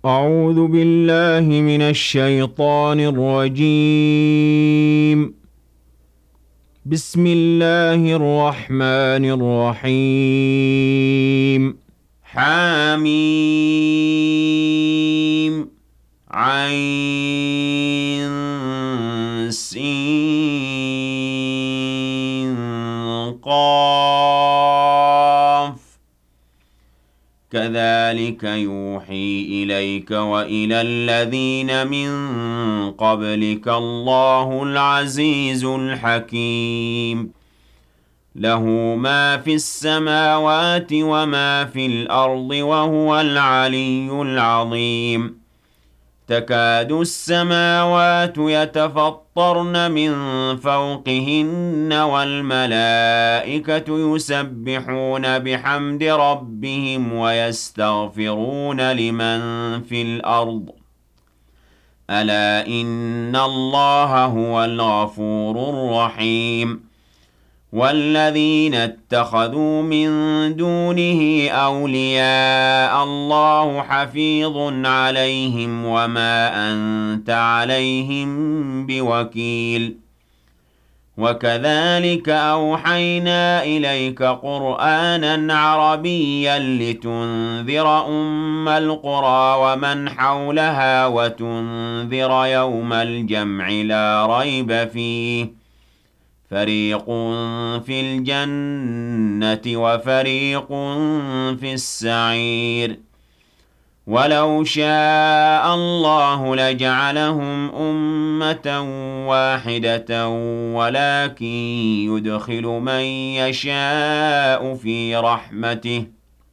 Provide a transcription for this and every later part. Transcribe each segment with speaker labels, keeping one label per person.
Speaker 1: أعوذ بالله من الشيطان الرجيم. بسم الله الرحمن الرحيم. حميم عين سين قاف كذلك يوحي إليك وإلى الذين من قبلك الله العزيز الحكيم. له ما في السماوات وما في الأرض وهو العلي العظيم. تكاد السماوات يتفطرن من فوقهن والملائكة يسبحون بحمد ربهم ويستغفرون لمن في الأرض ألا إن الله هو الغفور الرحيم. والذين اتخذوا من دونه أولياء الله حفيظ عليهم وما أنت عليهم بوكيل. وكذلك أوحينا إليك قرآنا عربيا لتنذر أم القرى ومن حولها وتنذر يوم الجمع لا ريب فيه فريق في الجنة وفريق في السعير. ولو شاء الله لجعلهم أمة واحدة ولكن يدخل من يشاء في رحمته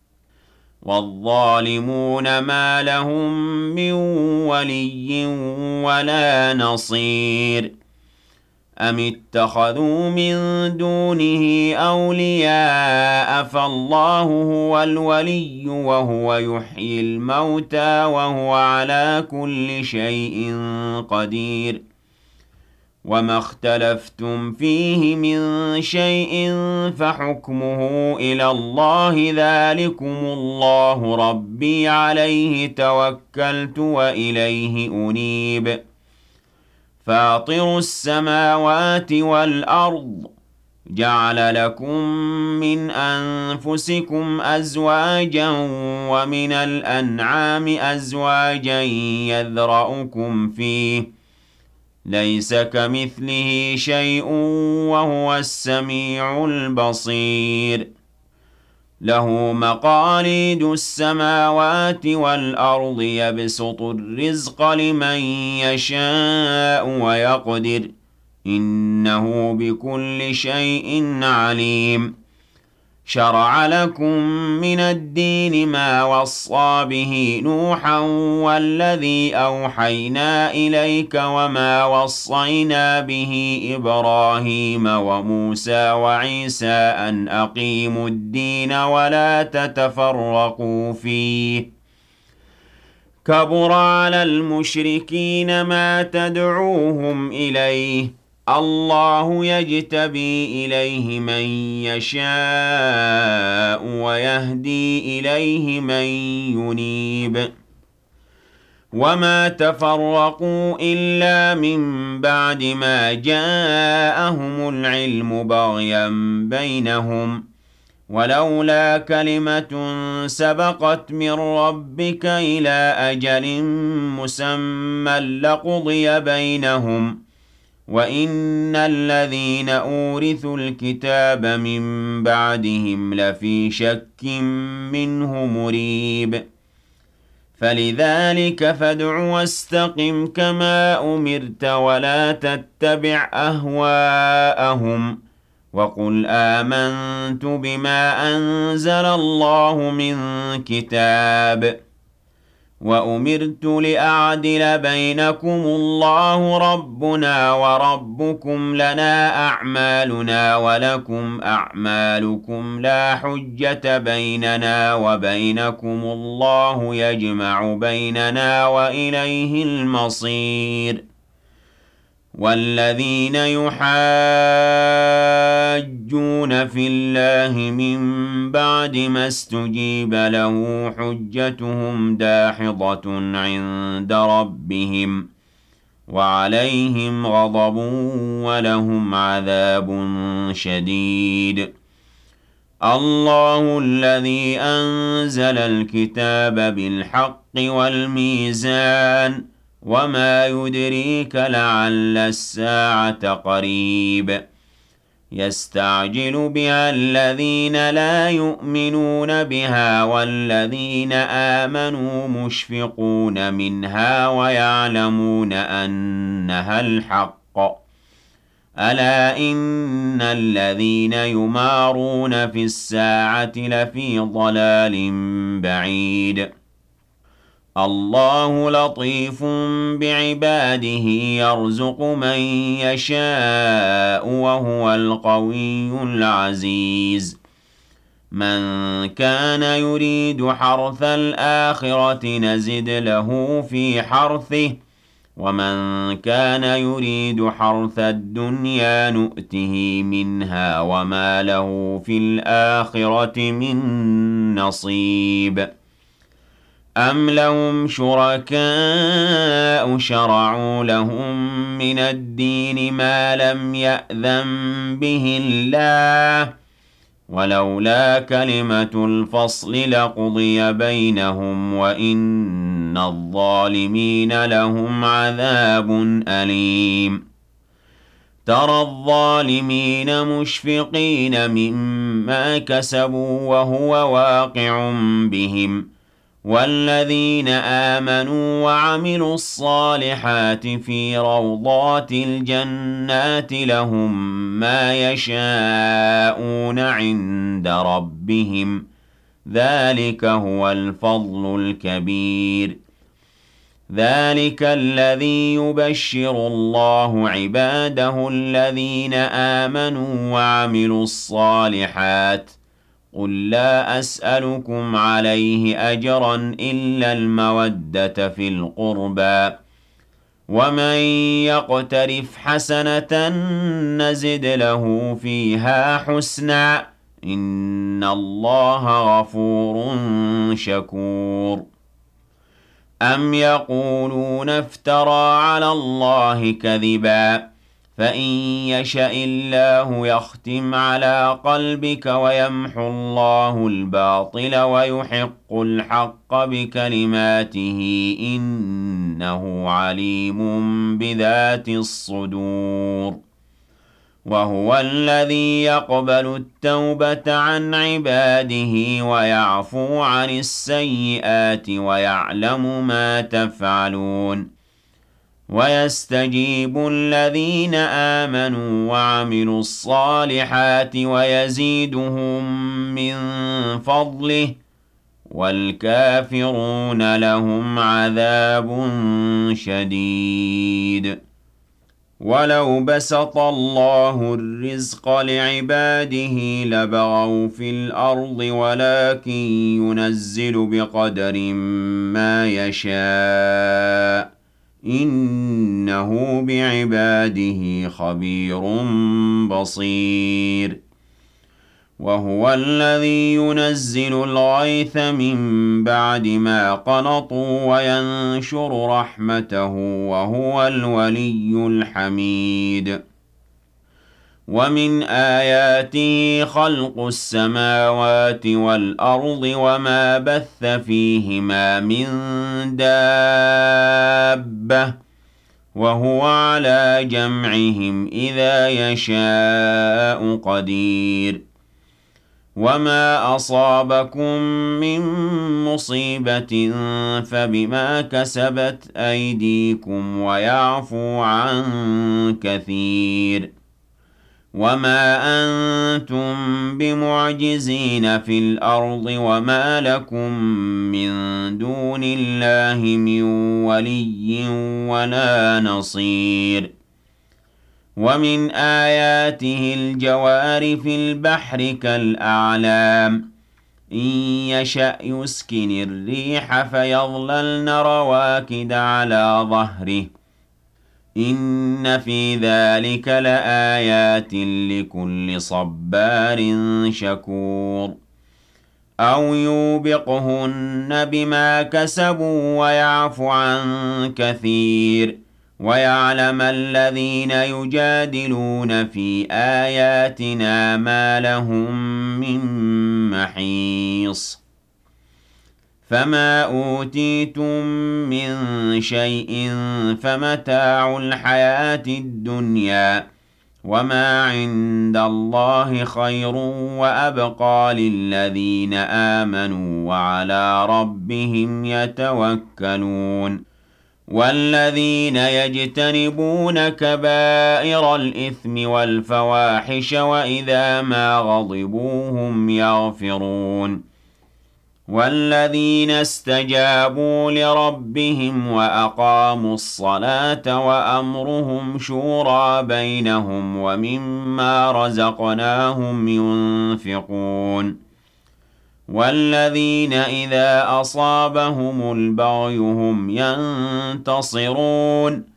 Speaker 1: والظالمون ما لهم من ولي ولا نصير. أم اتخذوا من دونه أولياء فالله هو الولي وهو يحيي الموتى وهو على كل شيء قدير. وما اختلفتم فيه من شيء فحكمه إلى الله ذلكم الله ربي عليه توكلت وإليه أنيب. فاطر السماوات والأرض جعل لكم من أنفسكم أزواجا ومن الأنعام أزواجا يذرأكم فيه ليس كمثله شيء وهو السميع البصير. له مقاليد السماوات والأرض يبسط الرزق لمن يشاء ويقدر إنه بكل شيء عليم. شرع لكم من الدين ما وصى به نوحا والذي أوحينا إليك وما وصينا به إبراهيم وموسى وعيسى أن أقيموا الدين ولا تتفرقوا فيه. كبر على المشركين ما تدعوهم إليه الله يجتبي إليه من يشاء ويهدي إليه من ينيب. وما تفرقوا إلا من بعد ما جاءهم العلم بغيا بينهم ولولا كلمة سبقت من ربك إلى أجل مسمى لقضي بينهم وإن الذين أورثوا الكتاب من بعدهم لفي شك منه مريب. فلذلك فادع واستقم كما أمرت ولا تتبع أهواءهم وقل آمنت بما أنزل الله من كتاب وأمرت لأعدل بينكم الله ربنا وربكم لنا أعمالنا ولكم أعمالكم لا حجة بيننا وبينكم الله يجمع بيننا وإليه المصير. والذين يحاجون في الله من بعد ما استجيب له حجتهم داحضة عند ربهم وعليهم غضب ولهم عذاب شديد. الله الذي أنزل الكتاب بالحق والميزان وما يدريك لعل الساعة قريب يستعجل بها الذين لا يؤمنون بها والذين آمنوا مشفقون منها ويعلمون أنها الحق ألا إن الذين يمارون في الساعة لفي ضلال بعيد. الله لطيف بعباده يرزق من يشاء وهو القوي العزيز. من كان يريد حرث الآخرة نزد له في حرثه ومن كان يريد حرث الدنيا نؤته منها وما له في الآخرة من نصيب. أم لهم شركاء شرعوا لهم من الدين ما لم يأذن به الله ولولا كلمة الفصل لقضي بينهم وإن الظالمين لهم عذاب أليم. ترى الظالمين مشفقين مما كسبوا وهو واقع بهم والذين آمنوا وعملوا الصالحات في روضات الجنات لهم ما يشاءون عند ربهم ذلك هو الفضل الكبير. ذلك الذي يبشر الله عباده الذين آمنوا وعملوا الصالحات قل لا أسألكم عليه أجرا إلا المودة في القربى ومن يقترف حسنة نزد له فيها حسنا إن الله غفور شكور. أم يقولون افترى على الله كذبا فإن يشأ الله يختم على قلبك ويمحو الله الباطل ويحق الحق بكلماته إنه عليم بذات الصدور. وهو الذي يقبل التوبة عن عباده ويعفو عن السيئات ويعلم ما تفعلون. ويستجيب الذين آمنوا وعملوا الصالحات ويزيدهم من فضله والكافرون لهم عذاب شديد. ولو بسط الله الرزق لعباده لبغوا في الأرض ولكن ينزل بقدر ما يشاء إنه بعباده خبير بصير. وهو الذي ينزل الغيث من بعد ما قنطوا وينشر رحمته وهو الولي الحميد. ومن آياته خلق السماوات والأرض وما بث فيهما من دابة وهو على جمعهم إذا يشاء قدير. وما أصابكم من مصيبة فبما كسبت أيديكم ويعفو عن كثير. وما أنتم بمعجزين في الأرض وما لكم من دون الله من ولي ولا نصير. ومن آياته الجوار في البحر كالأعلام إن يشأ يسكن الريح فيظللن رواكد على ظهره إن في ذلك لآيات لكل صبار شكور أو يوبقهن بما كسبوا ويعف عن كثير ويعلم الذين يجادلون في آياتنا ما لهم من محيص فما أوتيتم من شيء فمتاع الحياة الدنيا وما عند الله خير وأبقى للذين آمنوا وعلى ربهم يتوكلون والذين يجتنبون كبائر الإثم والفواحش وإذا ما غضبوا هم يغفرون والذين استجابوا لربهم وأقاموا الصلاة وأمرهم شورى بينهم ومما رزقناهم ينفقون والذين إذا أصابهم البغي هم ينتصرون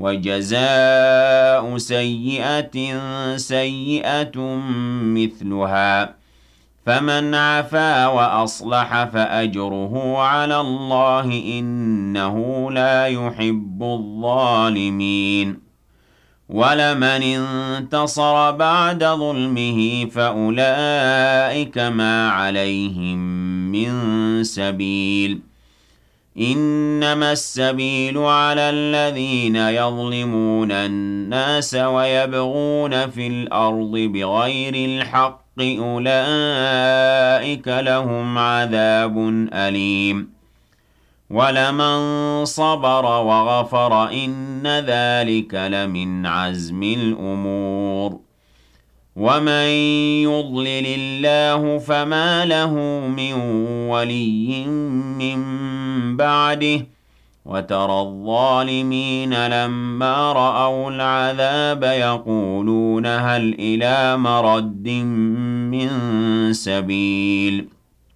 Speaker 1: وجزاء سيئة سيئة مثلها فمن عفا وأصلح فأجره على الله إنه لا يحب الظالمين ولمن انتصر بعد ظلمه فأولئك ما عليهم من سبيل إنما السبيل على الذين يظلمون الناس ويبغون في الأرض بغير الحق أولئك لهم عذاب أليم ولمن صبر وغفر إن ذلك لمن عزم الأمور ومن يضلل الله فما له من ولي من بعده وترى الظالمين لما رأوا العذاب يقولون هل إلى مرد من سبيل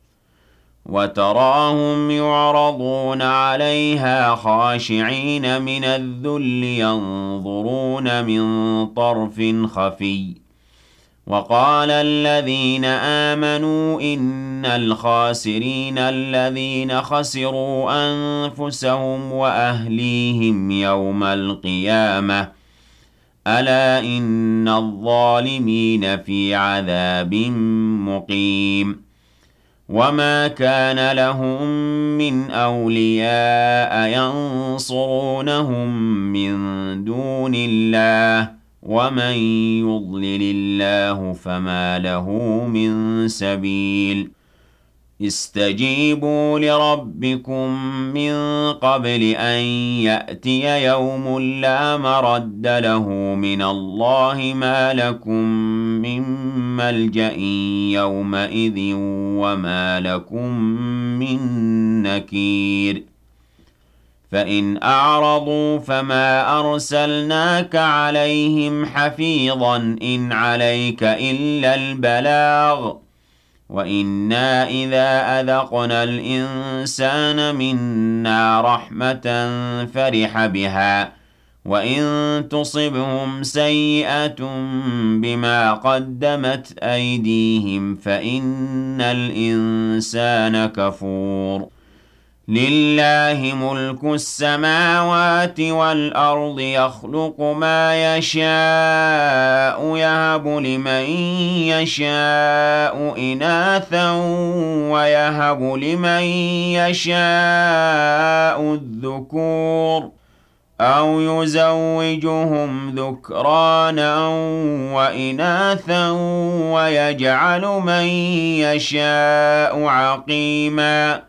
Speaker 1: وتراهم يعرضون عليها خاشعين من الذل ينظرون من طرف خفي وقال الذين آمنوا إن الخاسرين الذين خسروا أنفسهم وأهليهم يوم القيامة ألا إن الظالمين في عذاب مقيم وما كان لهم من أولياء ينصرونهم من دون الله ومن يضلل الله فما له من سبيل استجيبوا لربكم من قبل أن يأتي يوم لا مرد له من الله ما لكم من ملجأ يومئذ وما لكم من نكير فإن أعرضوا فما أرسلناك عليهم حفيظا إن عليك إلا البلاغ وإنا إذا أذقنا الإنسان منا رحمة فرح بها وإن تصبهم سيئة بما قدمت أيديهم فإن الإنسان كفور لله ملك السماوات والأرض يخلق ما يشاء يهب لمن يشاء إناثا ويهب لمن يشاء الذكور أو يزوجهم ذكرانا وإناثا ويجعل من يشاء عقيما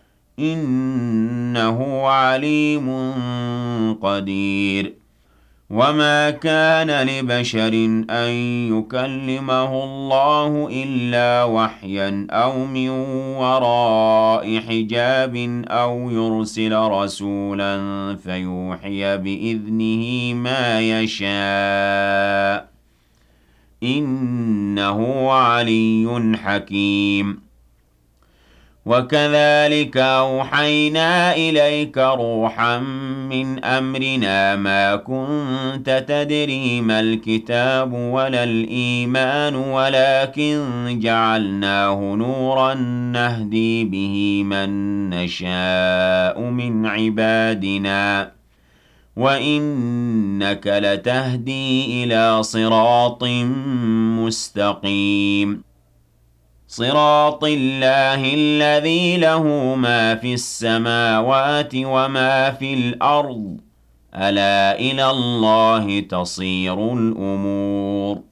Speaker 1: إنه عليم قدير وما كان لبشر أن يكلمه الله إلا وحيا أو من وراء حجاب أو يرسل رسولا فيوحي بإذنه ما يشاء إنه علي حكيم وكذلك أوحينا إليك روحا من أمرنا ما كنت تدري ما الكتاب ولا الإيمان ولكن جعلناه نورا نهدي به من نشاء من عبادنا وإنك لتهدي إلى صراط مستقيم صراط الله الذي له ما في السماوات وما في الأرض ألا إلى الله تصير الأمور